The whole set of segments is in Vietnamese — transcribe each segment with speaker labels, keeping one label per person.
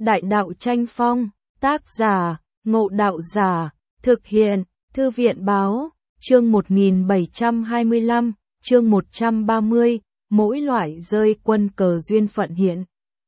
Speaker 1: Đại đạo tranh phong, tác giả, Ngộ Đạo Giả, thực hiện, Thư viện Báo, chương 1725, chương 130, mỗi loại rơi quân cờ duyên phận hiện.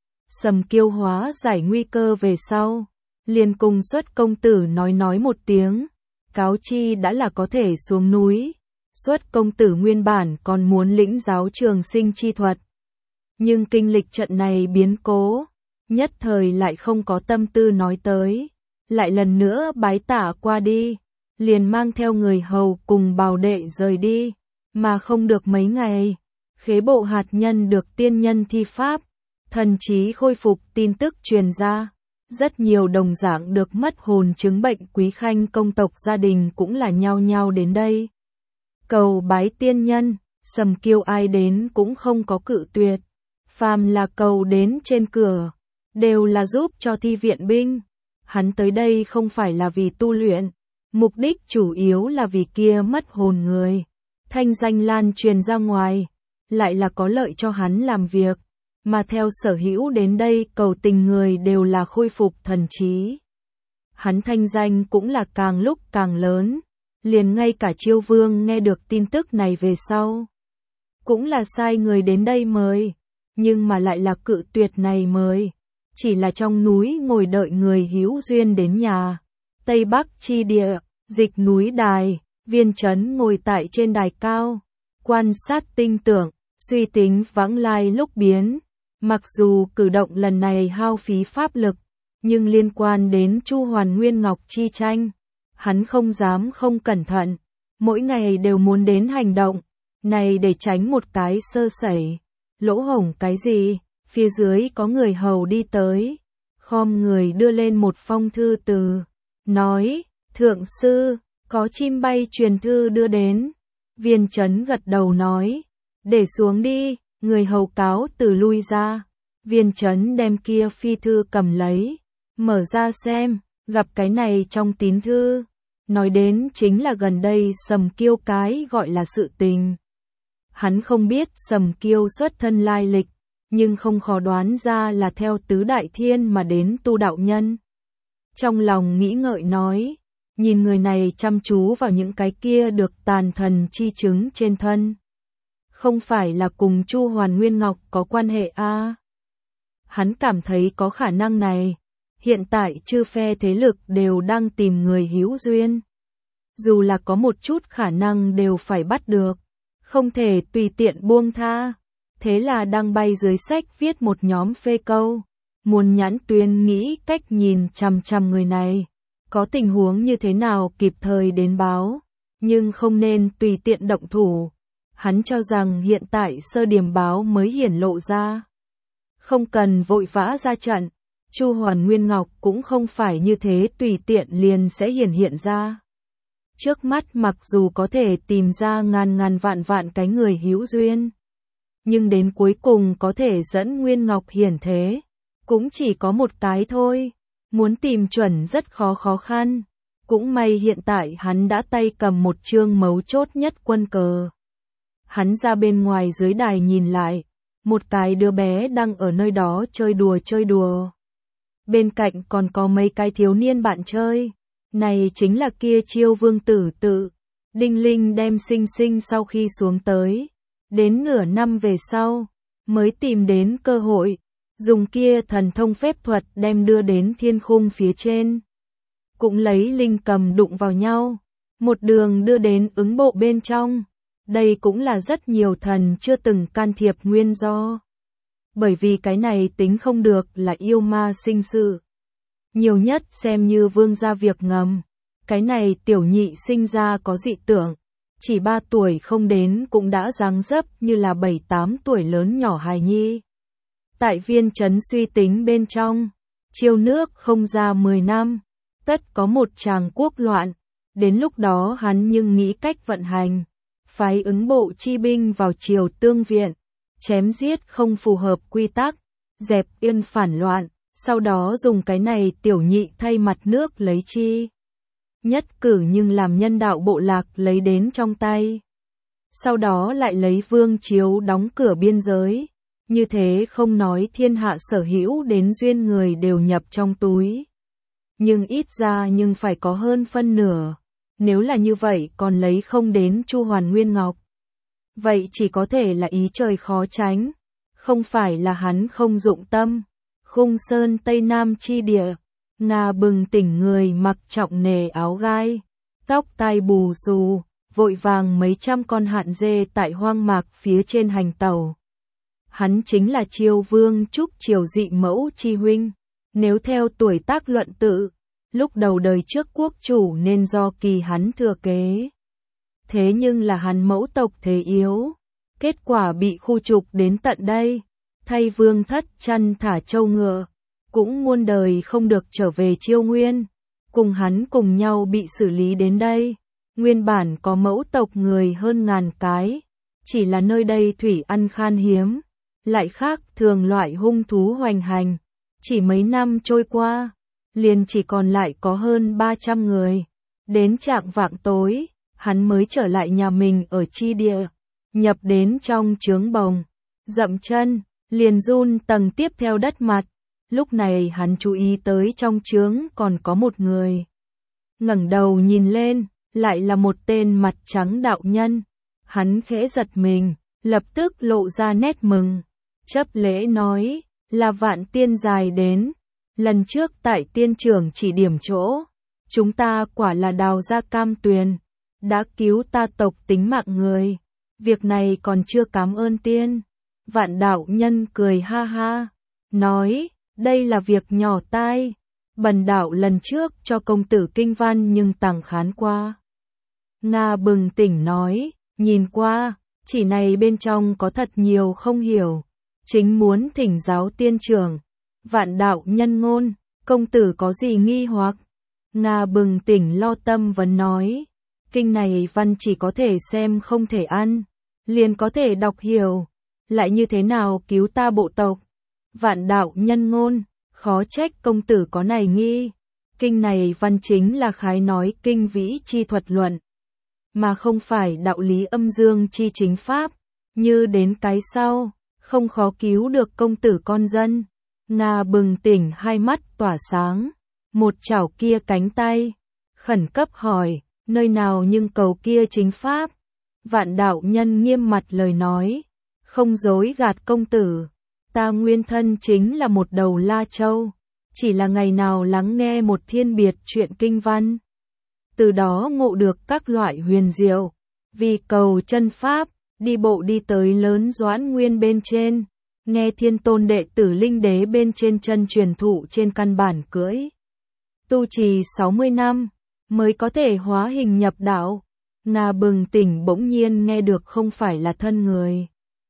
Speaker 1: Sầm Kiêu hóa giải nguy cơ về sau, liền cùng Xuất công tử nói một tiếng, cáo chi đã là có thể xuống núi. Xuất công tử nguyên bản còn muốn lĩnh giáo trường sinh chi thuật, nhưng kinh lịch trận này biến cố, nhất thời lại không có tâm tư nói tới, lại lần nữa bái tả qua đi, liền mang theo người hầu cùng bào đệ rời đi, mà không được mấy ngày, khế bộ hạt nhân được tiên nhân thi pháp, thần trí khôi phục tin tức truyền ra, rất nhiều đồng dạng được mất hồn chứng bệnh quý khanh công tộc gia đình cũng là nhao nhao đến đây. Cầu bái tiên nhân, Sầm Kiêu ai đến cũng không có cự tuyệt, phàm là cầu đến trên cửa, đều là giúp cho thi viện binh. Hắn tới đây không phải là vì tu luyện, mục đích chủ yếu là vì kia mất hồn người. Thanh danh lan truyền ra ngoài, lại là có lợi cho hắn làm việc, mà theo sở hữu đến đây cầu tình người đều là khôi phục thần trí. Hắn thanh danh cũng là càng lúc càng lớn, liền ngay cả Chiêu Vương nghe được tin tức này về sau, cũng là sai người đến đây mời, nhưng mà lại là cự tuyệt này mời. Chỉ là trong núi ngồi đợi người hữu duyên đến nhà. Tây Bắc chi địa, dịch núi đài, Viên Chấn ngồi tại trên đài cao, quan sát tinh tưởng, suy tính vãng lai lúc biến. Mặc dù cử động lần này hao phí pháp lực, nhưng liên quan đến Chu Hoàn Nguyên Ngọc chi tranh, hắn không dám không cẩn thận, mỗi ngày đều muốn đến hành động, này để tránh một cái sơ sẩy, lỗ hổng cái gì. Phía dưới có người hầu đi tới, khom người đưa lên một phong thư từ, nói, thượng sư, có chim bay truyền thư đưa đến. Viên Chấn gật đầu nói, để xuống đi, người hầu cáo từ lui ra. Viên Chấn đem kia phi thư cầm lấy, mở ra xem, gặp cái này trong tín thư, nói đến chính là gần đây Sầm Kiêu cái gọi là sự tình. Hắn không biết Sầm Kiêu xuất thân lai lịch, nhưng không khó đoán ra là theo tứ đại thiên mà đến tu đạo nhân. Trong lòng nghĩ ngợi nói, nhìn người này chăm chú vào những cái kia được tàn thần chi chứng trên thân. Không phải là cùng Chu Hoàn Nguyên Ngọc có quan hệ a? Hắn cảm thấy có khả năng này, hiện tại chư phe thế lực đều đang tìm người hữu duyên. Dù là có một chút khả năng đều phải bắt được, không thể tùy tiện buông tha. Thế là đang bay dưới sách viết một nhóm phê câu, muốn nhãn tuyên nghĩ cách nhìn chằm chằm người này, có tình huống như thế nào kịp thời đến báo, nhưng không nên tùy tiện động thủ. Hắn cho rằng hiện tại sơ điểm báo mới hiển lộ ra, không cần vội vã ra trận. Chu Hoàn Nguyên Ngọc cũng không phải như thế tùy tiện liền sẽ hiện ra. Trước mắt mặc dù có thể tìm ra ngàn vạn cái người hữu duyên, nhưng đến cuối cùng có thể dẫn Nguyên Ngọc hiển thế, cũng chỉ có một cái thôi, muốn tìm chuẩn rất khó khăn. Cũng may hiện tại hắn đã tay cầm một chương mấu chốt nhất quân cờ. Hắn ra bên ngoài dưới đài nhìn lại, một cái đứa bé đang ở nơi đó chơi đùa. Bên cạnh còn có mấy cái thiếu niên bạn chơi, này chính là kia Chiêu Vương tử tự. Đinh Linh đem Sinh Sinh sau khi xuống tới, đến nửa năm về sau, mới tìm đến cơ hội, dùng kia thần thông phép thuật đem đưa đến thiên khung phía trên. Cũng lấy linh cầm đụng vào nhau, một đường đưa đến ứng bộ bên trong. Đây cũng là rất nhiều thần chưa từng can thiệp nguyên do. Bởi vì cái này tính không được là yêu ma sinh sự. Nhiều nhất xem như vương gia việc ngầm. Cái này tiểu nhị sinh ra có dị tưởng. Chỉ 3 tuổi không đến cũng đã dáng dấp như là 7-8 tuổi lớn nhỏ hài nhi. Tại Viên Chấn suy tính bên trong, chiêu nước không ra 10 năm, tất có một tràng quốc loạn. Đến lúc đó hắn nhưng nghĩ cách vận hành, phái ứng bộ chi binh vào triều tương viện, chém giết không phù hợp quy tắc, dẹp yên phản loạn, sau đó dùng cái này tiểu nhị thay mặt nước lấy chi. Nhất cử nhưng làm nhân đạo bộ lạc lấy đến trong tay. Sau đó lại lấy vương chiếu đóng cửa biên giới, như thế không nói thiên hạ sở hữu đến duyên người đều nhập trong túi. Nhưng ít ra nhưng phải có hơn phân nửa, nếu là như vậy còn lấy không đến Chu Hoàn Nguyên Ngọc. Vậy chỉ có thể là ý trời khó tránh, không phải là hắn không dụng tâm. Khung sơn Tây Nam chi địa, Nga bừng tỉnh người mặc trọng nề áo gai, tóc tai bù xù, vội vàng mấy trăm con hạn dê tại hoang mạc phía trên hành tàu. Hắn chính là Chiêu Vương Trúc Triều dị mẫu chi huynh, nếu theo tuổi tác luận tự, lúc đầu đời trước quốc chủ nên do Kỳ hắn thừa kế. Thế nhưng là hắn mẫu tộc thế yếu, kết quả bị khu trục đến tận đây, thay vương thất chăn thả trâu ngựa, cũng muôn đời không được trở về Chiêu Nguyên, cùng hắn cùng nhau bị xử lý đến đây. Nguyên bản có mẫu tộc người hơn ngàn cái, chỉ là nơi đây thủy ăn khan hiếm, lại khác thường loại hung thú hoành hành, chỉ mấy năm trôi qua, liền chỉ còn lại có hơn 300 người. Đến trạng vạng tối, hắn mới trở lại nhà mình ở chi địa, nhập đến trong trướng bồng, dậm chân, liền run tầng tiếp theo đất mặt. Lúc này hắn chú ý tới trong trướng còn có một người. Ngẩng đầu nhìn lên, lại là một tên mặt trắng đạo nhân. Hắn khẽ giật mình, lập tức lộ ra nét mừng. Chấp lễ nói, là Vạn Tiên dài đến. Lần trước tại tiên trưởng chỉ điểm chỗ, chúng ta quả là đào ra cam tuyền, đã cứu ta tộc tính mạng người. Việc này còn chưa cảm ơn tiên. Vạn đạo nhân cười ha ha, nói, đây là việc nhỏ tai. Bần đạo lần trước cho công tử kinh văn nhưng tàng khán qua. Nga bừng tỉnh nói, nhìn qua, chỉ này bên trong có thật nhiều không hiểu, chính muốn thỉnh giáo tiên trưởng. Vạn đạo nhân ngôn, công tử có gì nghi hoặc? Nga bừng tỉnh lo tâm vấn nói, kinh này văn chỉ có thể xem không thể ăn, liền có thể đọc hiểu, lại như thế nào cứu ta bộ tộc? Vạn đạo nhân ngôn, khó trách công tử có này nghi, kinh này văn chính là khái nói kinh vĩ chi thuật luận, mà không phải đạo lý âm dương chi chính pháp, như đến cái sau, không khó cứu được công tử con dân. Nga bừng tỉnh hai mắt tỏa sáng, một chảo kia cánh tay, khẩn cấp hỏi, nơi nào nhưng cầu kia chính pháp? Vạn đạo nhân nghiêm mặt lời nói, không dối gạt công tử, ta nguyên thân chính là một đầu La Châu, chỉ là ngày nào lắng nghe một thiên biệt chuyện kinh văn, từ đó ngộ được các loại huyền diệu, vì cầu chân pháp, đi bộ đi tới lớn Doãn Nguyên bên trên, nghe Thiên Tôn đệ tử Linh Đế bên trên chân truyền thụ trên căn bản cưỡi. Tu trì 60 năm, mới có thể hóa hình nhập đạo. Nga bừng tỉnh bỗng nhiên nghe được không phải là thân người.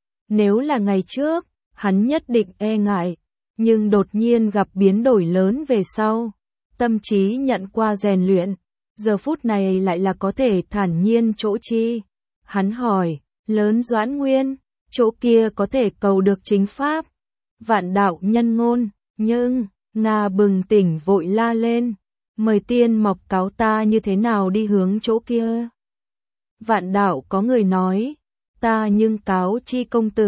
Speaker 1: Nếu là ngày trước, hắn nhất định e ngại, nhưng đột nhiên gặp biến đổi lớn về sau. Tâm trí nhận qua rèn luyện, giờ phút này lại là có thể thản nhiên chỗ chi. Hắn hỏi, lớn Doãn Nguyên, chỗ kia có thể cầu được chính pháp. Vạn đạo nhân ngôn, nhưng, Nga bừng tỉnh vội la lên, mời tiên mọc cáo ta như thế nào đi hướng chỗ kia. Vạn đạo có người nói, ta nhưng cáo chi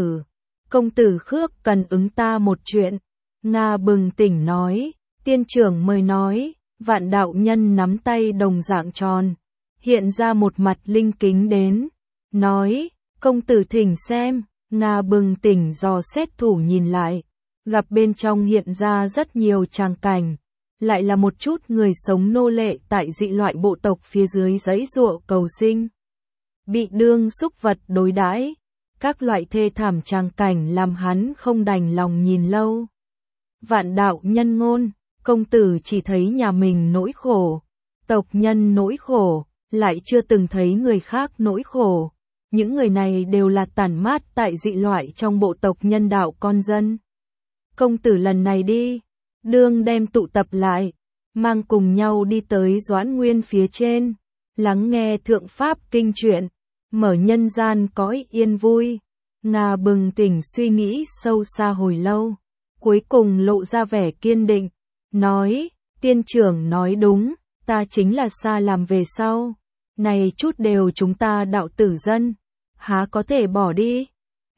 Speaker 1: công tử khước cần ứng ta một chuyện. Nga bừng tỉnh nói, tiên trưởng mời nói. Vạn đạo nhân nắm tay đồng dạng tròn, hiện ra một mặt linh kính đến, nói, công tử thỉnh xem. Nga bừng tỉnh dò xét thủ nhìn lại, gặp bên trong hiện ra rất nhiều tràng cảnh, lại là một chút người sống nô lệ tại dị loại bộ tộc phía dưới giãy giụa cầu sinh, bị đương súc vật đối đãi, các loại thê thảm tràng cảnh làm hắn không đành lòng nhìn lâu. Vạn đạo nhân ngôn, công tử chỉ thấy nhà mình nỗi khổ, tộc nhân nỗi khổ, lại chưa từng thấy người khác nỗi khổ. Những người này đều là tản mát tại dị loại trong bộ tộc nhân đạo con dân. Công tử lần này đi, đương đem tụ tập lại, mang cùng nhau đi tới Doãn Nguyên phía trên, lắng nghe thượng pháp kinh truyện, mở nhân gian cõi yên vui. Nga bừng tỉnh suy nghĩ sâu xa hồi lâu, cuối cùng lộ ra vẻ kiên định, nói, tiên trưởng nói đúng, ta chính là xa làm về sau, này chút đều chúng ta đạo tử dân, há có thể bỏ đi.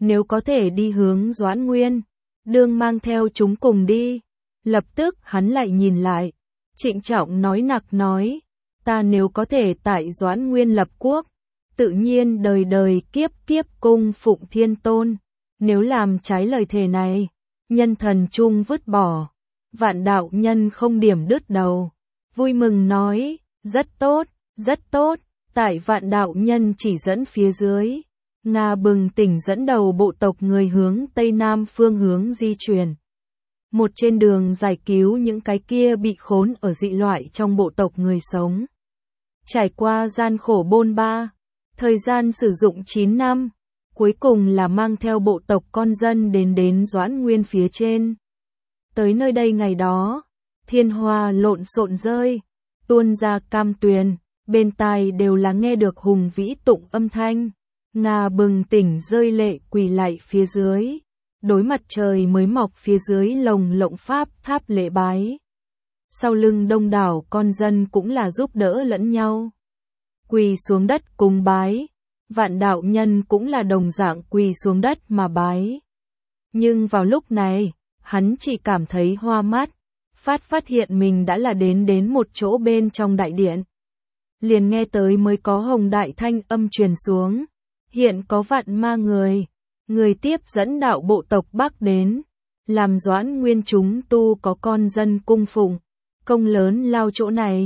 Speaker 1: nếu có thể đi hướng Doãn Nguyên, đương mang theo chúng cùng đi. Lập tức hắn lại nhìn lại, trịnh trọng nói nặc nói, ta nếu có thể tại Doãn Nguyên lập quốc, tự nhiên đời đời kiếp kiếp cung phụng Thiên Tôn, nếu làm trái lời thề này, nhân thần chung vứt bỏ. Vạn đạo nhân không điểm đứt đầu, vui mừng nói, rất tốt, rất tốt. Tại vạn đạo nhân chỉ dẫn phía dưới, Nga bừng tỉnh dẫn đầu bộ tộc người hướng Tây Nam phương hướng di chuyển. Một trên đường giải cứu những cái kia bị khốn ở dị loại trong bộ tộc người sống. Trải qua gian khổ bôn ba, thời gian sử dụng 9 năm, cuối cùng là mang theo bộ tộc con dân đến Doãn Nguyên phía trên. Tới nơi đây ngày đó, thiên hoa lộn xộn rơi, tuôn ra cam tuyền. Bên tai đều là nghe được hùng vĩ tụng âm thanh, Nga bừng tỉnh rơi lệ quỳ lạy phía dưới, đối mặt trời mới mọc phía dưới lồng lộng pháp tháp lễ bái. Sau lưng đông đảo con dân cũng là giúp đỡ lẫn nhau, quỳ xuống đất cùng bái, vạn đạo nhân cũng là đồng dạng quỳ xuống đất mà bái. Nhưng vào lúc này, hắn chỉ cảm thấy hoa mắt, phát hiện mình đã là đến một chỗ bên trong đại điện. Liền nghe tới mới có hồng đại thanh âm truyền xuống, hiện có vạn ma người tiếp dẫn đạo bộ tộc Bắc đến, làm Doãn Nguyên chúng tu có con dân cung phụng, công lớn lao chỗ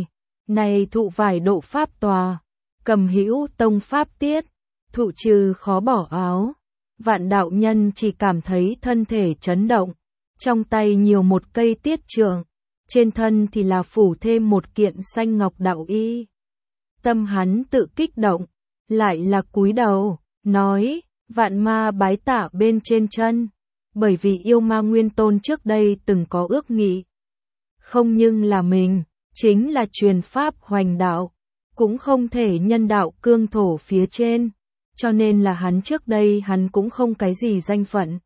Speaker 1: này thụ vải độ pháp tòa, cầm hữu tông pháp tiết, thụ trừ khó bỏ áo. Vạn đạo nhân chỉ cảm thấy thân thể chấn động, trong tay nhiều một cây tiết trượng, trên thân thì là phủ thêm một kiện xanh ngọc đạo y. Tâm hắn tự kích động, lại là cúi đầu, nói, vạn ma bái tạ bên trên chân, bởi vì yêu ma nguyên tôn trước đây từng có ước nghị. Không nhưng là mình, chính là truyền pháp hoành đạo, cũng không thể nhân đạo cương thổ phía trên, cho nên là hắn trước đây hắn cũng không cái gì danh phận.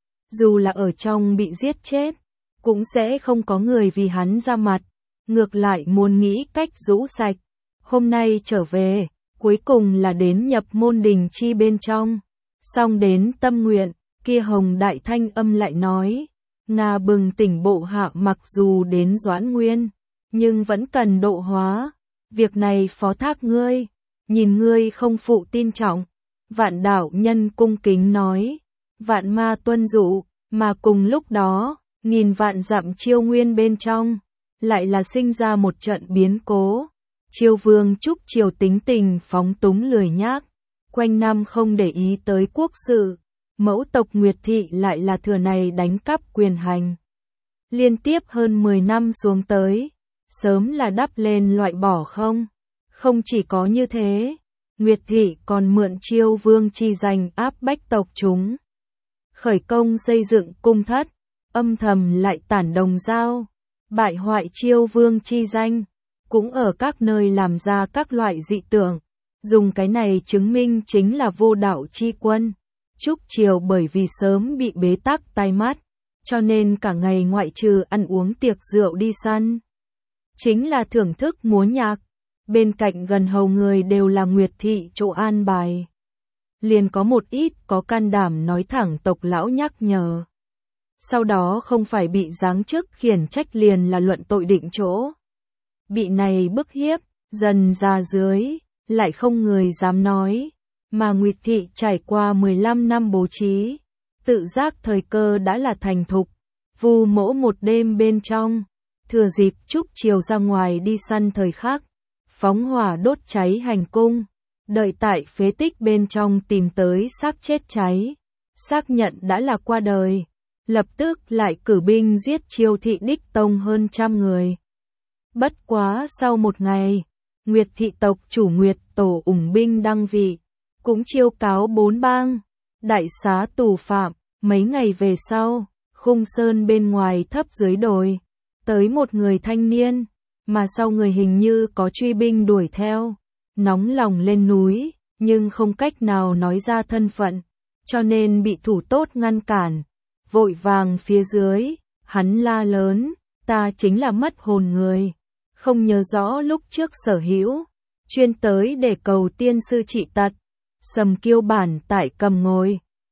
Speaker 1: Dù là ở trong bị giết chết, cũng sẽ không có người vì hắn ra mặt, ngược lại muốn nghĩ cách rũ sạch. Hôm nay trở về, cuối cùng là đến nhập môn đình chi bên trong. Xong đến tâm nguyện, kia hồng đại thanh âm lại nói, Nga bừng tỉnh bộ hạ mặc dù đến Doãn Nguyên, nhưng vẫn cần độ hóa. Việc này phó thác ngươi, nhìn ngươi không phụ tin trọng. Vạn đạo nhân cung kính nói, vạn ma tuân dụ, mà cùng lúc đó, nghìn vạn dặm Chiêu Nguyên bên trong, lại là sinh ra một trận biến cố. Chiêu Vương Trúc Triều tính tình phóng túng lười nhác, quanh năm không để ý tới quốc sự, mẫu tộc Nguyệt Thị lại là thừa này đánh cắp quyền hành. Liên tiếp hơn 10 năm xuống tới, sớm là đắp lên loại bỏ không. Không chỉ có như thế, Nguyệt Thị còn mượn Chiêu Vương chi danh áp bách tộc chúng. Khởi công xây dựng cung thất, âm thầm lại tản đồng dao, bại hoại Chiêu Vương chi danh. Cũng ở các nơi làm ra các loại dị tưởng, dùng cái này chứng minh chính là vô đạo chi quân. Trúc Triều bởi vì sớm bị bế tắc tai mắt, cho nên cả ngày ngoại trừ ăn uống tiệc rượu đi săn, chính là thưởng thức múa nhạc, bên cạnh gần hầu người đều là Nguyệt Thị chỗ an bài. Liền có một ít có can đảm nói thẳng tộc lão nhắc nhở. Sau đó không phải bị giáng chức khiển trách liền là luận tội định chỗ. Bị này bức hiếp, dần ra dưới, lại không người dám nói, mà Nguyệt Thị trải qua 15 năm bố trí, tự giác thời cơ đã là thành thục, vu mỗ một đêm bên trong, thừa dịp Trúc Triều ra ngoài đi săn thời khắc, phóng hỏa đốt cháy hành cung, đợi tại phế tích bên trong tìm tới xác chết cháy, xác nhận đã là qua đời, lập tức lại cử binh giết Chiêu Thị đích tông hơn 100 người. Bất quá sau một ngày, Nguyệt Thị tộc chủ Nguyệt Tổ ủng binh đăng vị, cũng chiêu cáo 4 bang, đại xá tù phạm. Mấy ngày về sau, khung sơn bên ngoài thấp dưới đồi, tới một người thanh niên, mà sau người hình như có truy binh đuổi theo, nóng lòng lên núi, nhưng không cách nào nói ra thân phận, cho nên bị thủ tốt ngăn cản. Vội vàng phía dưới, hắn la lớn, ta chính là mất hồn người, không nhớ rõ lúc trước sở hữu, chuyên tới để cầu tiên sư trị tật. Sầm Kiêu bản tại cầm ngồi,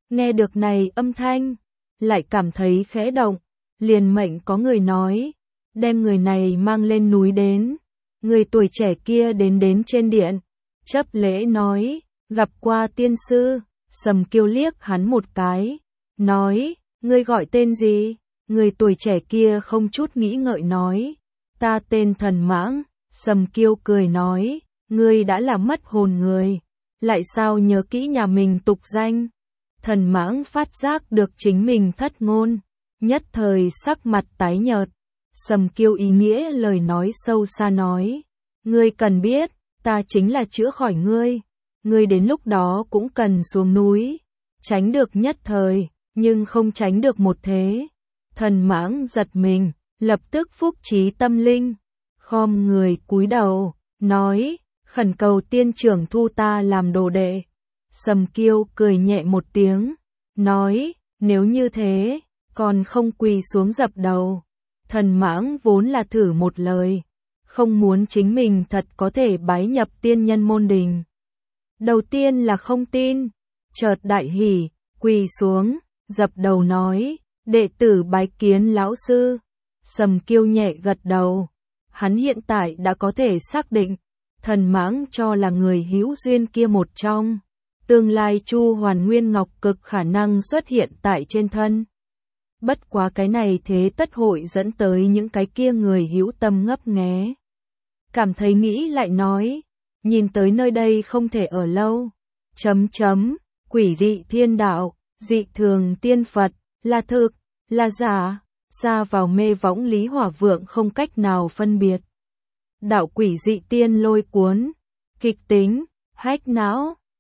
Speaker 1: Nghe được này âm thanh, lại cảm thấy khẽ động, liền mệnh có người nói, đem người này mang lên núi đến. Người tuổi trẻ kia đến trên điện, chấp lễ nói, gặp qua tiên sư. Sầm Kiêu liếc hắn một cái, nói, ngươi gọi tên gì? Người tuổi trẻ kia không chút nghĩ ngợi nói, ta tên Thần Mãng. Sầm Kiêu cười nói, ngươi đã là mất hồn người, lại sao nhớ kỹ nhà mình tục danh? Thần Mãng phát giác được chính mình thất ngôn, nhất thời sắc mặt tái nhợt. Sầm Kiêu ý nghĩa lời nói sâu xa nói, ngươi cần biết, ta chính là chữa khỏi ngươi. Ngươi đến lúc đó cũng cần xuống núi, tránh được nhất thời, nhưng không tránh được một thế. Thần Mãng giật mình, lập tức phúc trí tâm linh, khom người cúi đầu, nói, khẩn cầu tiên trưởng thu ta làm đồ đệ. Sầm Kiêu cười nhẹ một tiếng, nói, nếu như thế, còn không quỳ xuống dập đầu. Thần Mãng vốn là thử một lời, không muốn chính mình thật có thể bái nhập tiên nhân môn đình. Đầu tiên là không tin, chợt đại hỉ, quỳ xuống, dập đầu nói, đệ tử bái kiến lão sư. Sầm Kiêu nhẹ gật đầu, hắn hiện tại đã có thể xác định, Thần Mãng cho là người hữu duyên kia một trong. Tương lai Chu Hoàn Nguyên Ngọc cực khả năng xuất hiện tại trên thân. Bất quá cái này thế tất hội dẫn tới những cái kia người hữu tâm ngấp nghé. Cảm thấy nghĩ lại nói, nhìn tới nơi đây không thể ở lâu. Quỷ dị thiên đạo, dị thường tiên Phật, là thực, là giả, xa vào mê võng Lý Hỏa Vượng không cách nào phân biệt. Đạo quỷ dị tiên lôi cuốn, kịch tính, hách não.